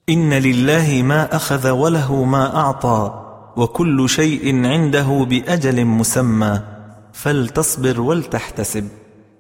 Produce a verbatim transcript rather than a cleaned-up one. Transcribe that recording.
إن لله ما أخذ وله ما أعطى، وكل شيء عنده بأجل مسمى، فلتصبر ولتحتسب.